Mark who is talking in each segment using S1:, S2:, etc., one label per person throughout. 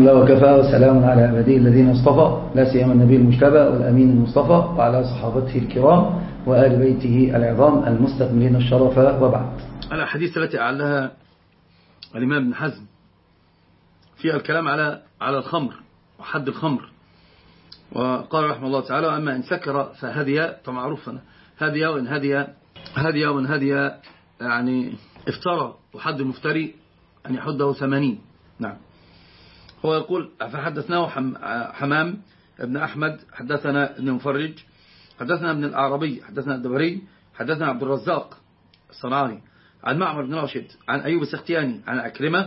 S1: لله وكفى وسلام على عباده الذين اصطفى لا سيما النبي المجتبى والأمين المصطفى وعلى صحابته الكرام وآل بيته العظام المستكملين الشرف وبعد.
S2: الأحاديث التي أعلها الإمام ابن حزم فيها الكلام على الخمر وحد الخمر، وقال رحمه الله تعالى: أما إن سكر فهدي، معروف هدي وإن هدي يعني افترى، وحد المفتري أن يحده 80. نعم. هو يقول: فحدثناه حمام ابن أحمد حدثنا ابن مفرج حدثنا ابن الأعرابي حدثنا الدبري حدثنا عبد الرزاق الصنعاني عن معمر بن راشد عن أيوب السختياني عن أكرمة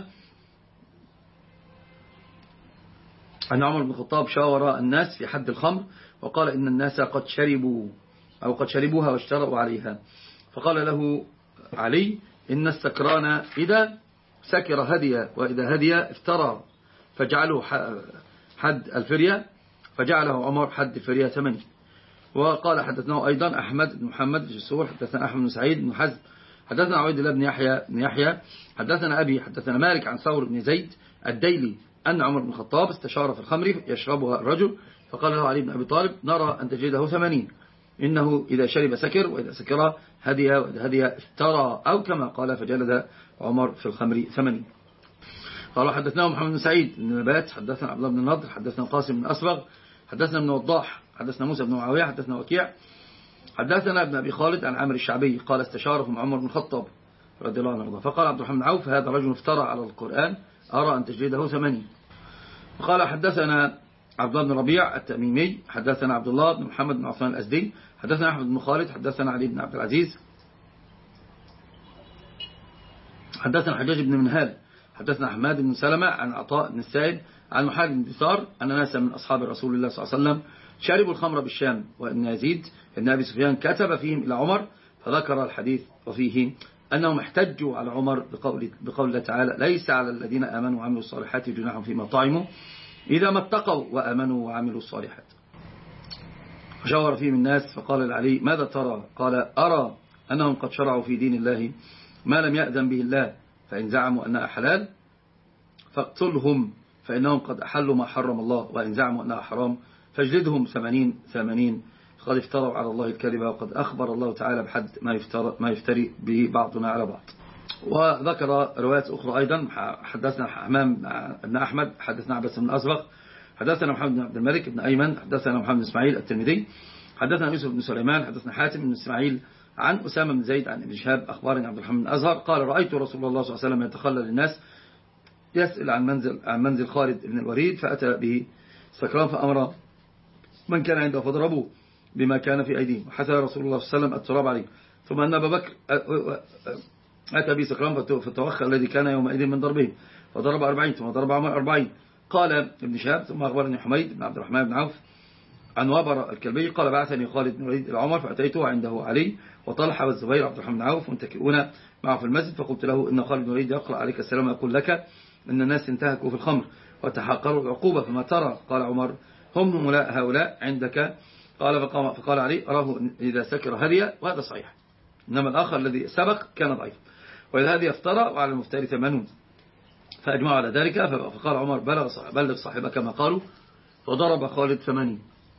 S2: أن عمر بن الخطاب شاور الناس في حد الخمر، وقال: إن الناس قد شربوا أو قد شربوها واشتروا عليها. فقال له علي: إن السكران إذا سكر هدي، وإذا هدي افترى، فجعله حد الفرية، فجعله عمر حد الفرية 8. وقال: حدثناه أيضا أحمد بن محمد بن جسور حدثنا أحمد بن سعيد بن حزم حدثنا عبيد الله بن يحيى حدثنا أبي حدثنا مالك عن ثور بن زيد الديلي أن عمر بن الخطاب استشار في الخمر يشربها الرجل، فقال له علي بن أبي طالب: نرى أن تجلده 80، إنه إذا شرب سكر، وإذا سكر هدي، وإذا هدي افترى، أو كما قال فجلد عمر في الخمر 80. قال: حدثنا محمد بن سعيد بن نبات حدثنا عبد الله بن النضر حدثنا قاسم بن أصبغ حدثنا ابن وضاح حدثنا موسى بن معاوية حدثنا وكيع حدثنا ابن أبي خالد عن عامر الشعبي قال: استشارهم عمر بن الخطاب رضي الله عنه، فقال عبد الرحمن بن عوف: هذا رجل افترى على القرآن، أرى أن تجلده 80. وقال: حدثنا عبد الله بن ربيع التميمي حدثنا عبد الله بن محمد بن عثمان الأزدي حدثنا أحمد بن خالد حدثنا علي بن عبد العزيز حدثنا حجاج بن منهال حدثنا أحمد بن سلمة عن عطاء بن السائب عن محارب بن دثار أن ناسا من أصحاب رسول الله صلى الله عليه وسلم شربوا الخمر بالشام، وأن يزيد بن أبي سفيان كتب فيهم إلى عمر، فذكر الحديث وفيه أنهم احتجوا على عمر بقول الله تعالى: ليس على الذين آمنوا وعملوا الصالحات جناح فيما طعموا إذا ما اتقوا وآمنوا وعملوا الصالحات. فشاور فيهم الناس، فقال لعلي: ماذا ترى؟ قال: أرى أنهم قد شرعوا في دين الله ما لم يأذن به الله، فإن زعموا أنها حلال فاقتلهم، فإنهم قد أحلوا ما حرم الله، وإن زعموا أنها حرام فاجلدهم 80 قد افتروا على الله الكذبة، وقد أخبر الله تعالى بحد ما يفتري به بعضنا على بعض. وذكر روايات أخرى أيضا: حدثنا حمام بن أحمد حدثنا عباس بن أصبغ حدثنا محمد بن عبد الملك بن أيمن حدثنا محمد بن إسماعيل الترمذي حدثنا يوسف بن سليمان حدثنا حاتم بن إسماعيل عن أسامة بن زيد عن ابن شهاب أخبارنا عبد الرحمن بن أزهر قال: رأيت رسول الله صلى الله عليه وسلم يتخلى للناس يسأل عن منزل خالد بن الوليد، فأتى به سكران فأمر من كان عنده فضربوه بما كان في أيديهم، وحثى رسول الله صلى الله عليه وسلم التراب عليه، ثم أن أبا بكر أتى به سكران فتوخى الذي كان يومئذ من ضربه، فضرب 40 ثم ضرب عمر 40. قال ابن شهاب: ثم أخبرني حميد بن عبد الرحمن بن عوف عن وابر الكلبي قال: بعثني خالد بن الوليد إلى عمر، فأتيته عنده علي وطلحة والزبير عبد الرحمن بن عوف منتكئون معه في المسجد، فقلت له: إن خالد بن الوليد يقرأ عليك السلام يقول لك إن الناس انتهكوا في الخمر وتحقروا العقوبة، فما ترى؟ قال عمر: هم هؤلاء عندك؟ قال: فقال علي: أراه إذا سكر هدي، وهذا صحيح، إنما الآخر الذي سبق كان ضعيف، وإذا هدي افترى وعلى المفتري 80. فأجمعوا على ذلك، فقال عمر: بلغ صاحبك كما قالوا، وضرب خالد 80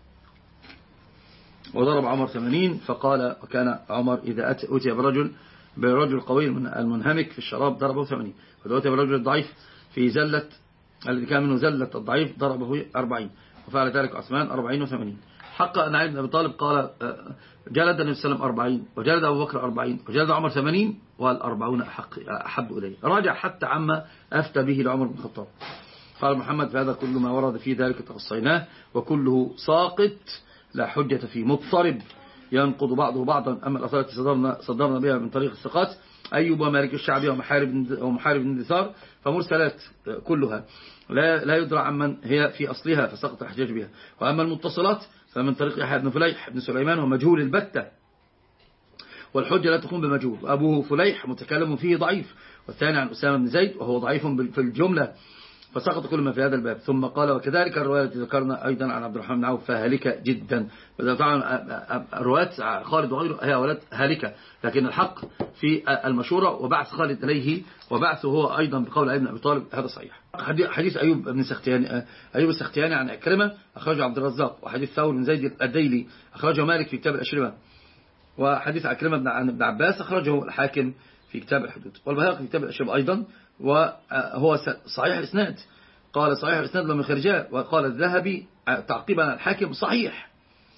S2: وضرب عمر 80. فقال: وكان عمر إذا أتي برجل قوي المنهمك في الشراب ضربه 80، وإذا أتي برجل ضعيف في زلة الذي كان منه زلة الضعيف ضربه 40، وفعل ذلك عثمان 40 و80. حق أن علي بن أبي طالب قال: جلد النبي صلى الله عليه وسلم 40، وجلد أبو بكر 40، وجلد عمر 80، وال40 أحب إليه. راجع حتى عما أفتى به لعمر بن الخطاب. قال محمد: فهذا كل ما ورد في ذلك تخصيناه، وكله ساقط لا حجة فيه، مضطرب ينقض بعضه بعضا. أما الأثار التي صدرنا بها من طريق الثقات أيوب ومالك الشعبي ومحارب بن دثار فمرسلات كلها لا يدرى عمن هي في أصلها، فسقط احتجاج بها. وأما المتصلات فمن طريق يحيى بن فليح بن سليمان ومجهول البتة، والحجة لا تقوم بمجهول. أبوه فليح متكلم فيه ضعيف، والثاني عن أسامة بن زيد وهو ضعيف في الجملة، فسقط كل ما في هذا الباب. ثم قال وكذلك الرواية التي ذكرنا أيضا عن عبد الرحمن بن عوف فهالكة جدا. طبعا روايات خالد وغيره هي أولاد هالكة، لكن الحق في المشورة وبعث خالد إليه وبعثه هو أيضا بقول ابن أبي طالب هذا صحيح. حديث أيوب بن السختياني عن عكرمة أخرجه عبد الرزاق، وحديث ثور بن زيد الديلي أخرجه مالك في كتاب الأشربة، وحديث عكرمة بن عباس أخرجه الحاكم في كتاب الحدود، والبيهقي في كتاب الأشربة أيضا، وهو صحيح الإسناد. قال صحيح الإسناد لم يخرجاه، وقال الذهبي تعقيبا على الحاكم صحيح.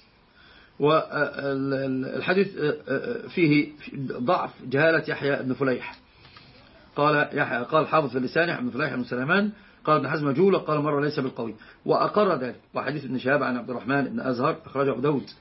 S2: والحديث فيه ضعف جهالة يحيى بن فليح. قال حافظ في اللسان ابن فليح بن سليمان قال ابن حزم مجهول، قال مرة ليس بالقوي، وأقر ذلك. وحديث ابن شهاب عن عبد الرحمن بن أزهر أخرجه أبو داود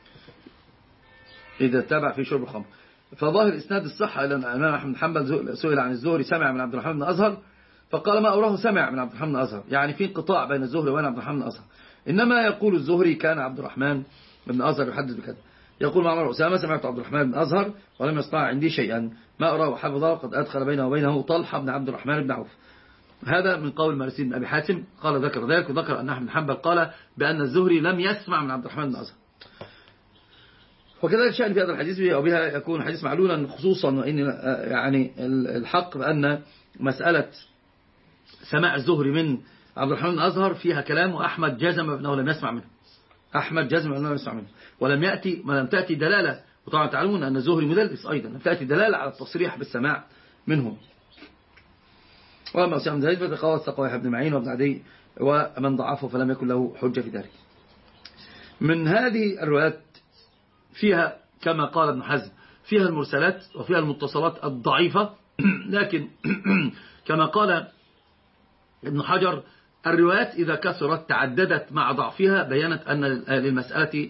S2: إذا اتبع في شرب الخمر. فظاهر إسناد الصحة إلى الإمام أحمد بن حنبل سئل عن الزهري سمع من عبد الرحمن بن أزهر، فقال ما أراه سمع من عبد الرحمن بن أزهر، يعني في انقطاع بين الزهري وبين عبد الرحمن بن أزهر. إنما يقول الزهري كان عبد الرحمن بن أزهر يحدث بكذا. يقول معمر أسامة سمعت عبد الرحمن بن أزهر ولم يصنع عندي شيئا، ما أراه حفظه قد أدخل بينه وبينه طلحة بن عبد الرحمن بن عوف. هذا من قول مرسيل بن أبي حاتم قال ذكر ذلك، وذكر أن أحمد بن حنبل قال بأن الزهري لم يسمع من عبد الرحمن بن أزهر. وكذلك شأن في هذا الحديث وبها يكون حديث معلولا، خصوصا وإن يعني الحق بأن مسألة سماع الزهري من عبد الرحمن بن أزهر فيها كلام، وأحمد جزم بأنه لم يسمع منه، أحمد جزم بأنه لم يسمع منه، لم تأتي دلالة. وطبعا تعلمون أن الزهري مدلس أيضا، لم تأتي دلالة على التصريح بالسماع منهم. وأما أسامة بن زيد فتقوى الثقوي بن معين وابن عدي ومن ضعفه فلم يكن له حجة في ذلك. من هذه الروايات فيها كما قال ابن حزم فيها المرسلات وفيها المتصلات الضعيفة، لكن كما قال ابن حجر الروايات إذا كثرت تعددت مع ضعفها بينت أن للمسألة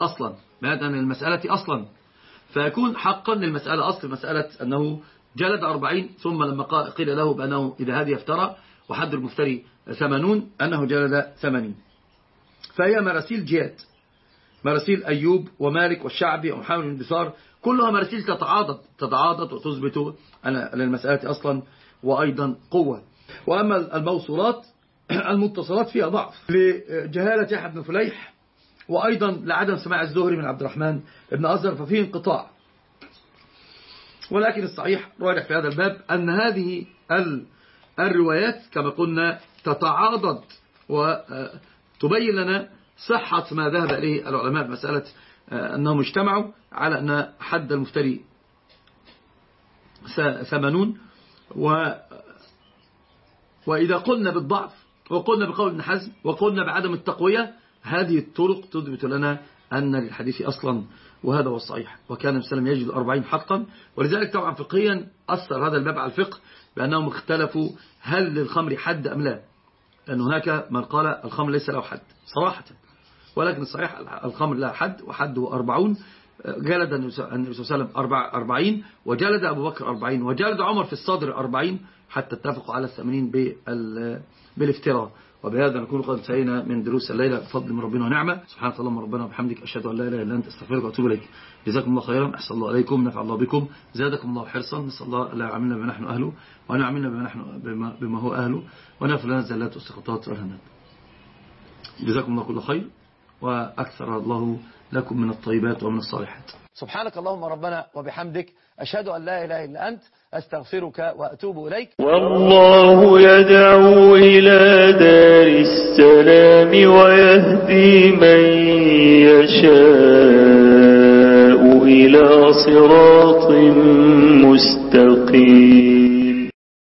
S2: أصلا، فيكون حقا للمسألة أصل مسألة أنه جلد 40، ثم لما قيل له بأنه إذا هذه افترى وحد المفتري 80 أنه جلد 80. فهي مراسيل جهات، مراسيل أيوب ومالك والشعبي ومحمد بن دثار، كلها مراسيل تتعاضد وتثبت للمسألة أصلا وأيضا قوة. وأما الموصولات المتصلات فيها ضعف لجهالة يحيى بن فليح، وأيضا لعدم سماع الزهري من عبد الرحمن بن أزهر، ففيه انقطاع. ولكن الصحيح راجح في هذا الباب أن هذه الروايات كما قلنا تتعاضد وتبين لنا صحة ما ذهب إليه العلماء بمسألة أنهم اجتمعوا على أن حد المفتري 80. وإذا قلنا بالضعف وقلنا بقول ابن حزم وقلنا بعدم التقوية، هذه الطرق تثبت لنا أن للحديث أصلا، وهذا هو الصحيح. وكان النبي صلى الله عليه وسلم يجد 40 حقا، ولذلك طبعا فقهيا أثر هذا الباب على الفقه بأنهم اختلفوا هل للخمر حد أم لا، لأن هناك من قال الخمر ليس له حد صراحة، ولكن الصحيح الخمر له حد وحده 40. جلد النبي صلى الله عليه وسلم 40، وجلد أبو بكر 40، وجلد عمر في الصدر 40، حتى اتفقوا على 80 بالافتراء. وبهذا نكون قد انتهينا من دروس الليلة بفضل من ربنا ونعمة. سبحانك اللهم ربنا وبحمدك أشهد أن لا إله إلا أنت أستغفرك وأتوب إليك. جزاكم الله خيرا، أحسن الله عليكم، نفع الله بكم، زادكم الله حرصا. نسأل الله لا يعاملنا بما نحن أهله، وأن يعاملنا بما هو أهله، ونغفر لنا الزلات والسقطات والهنات. جزاكم الله كل خير، وأكثر الله لكم من الطيبات ومن الصالحات.
S3: سبحانك اللهم ربنا وبحمدك، أشهد أن لا إله إلا أنت، أستغفرك وأتوب إليك.
S4: والله يدعو إلى دار السلام ويهدي من يشاء إلى صراط مستقيم.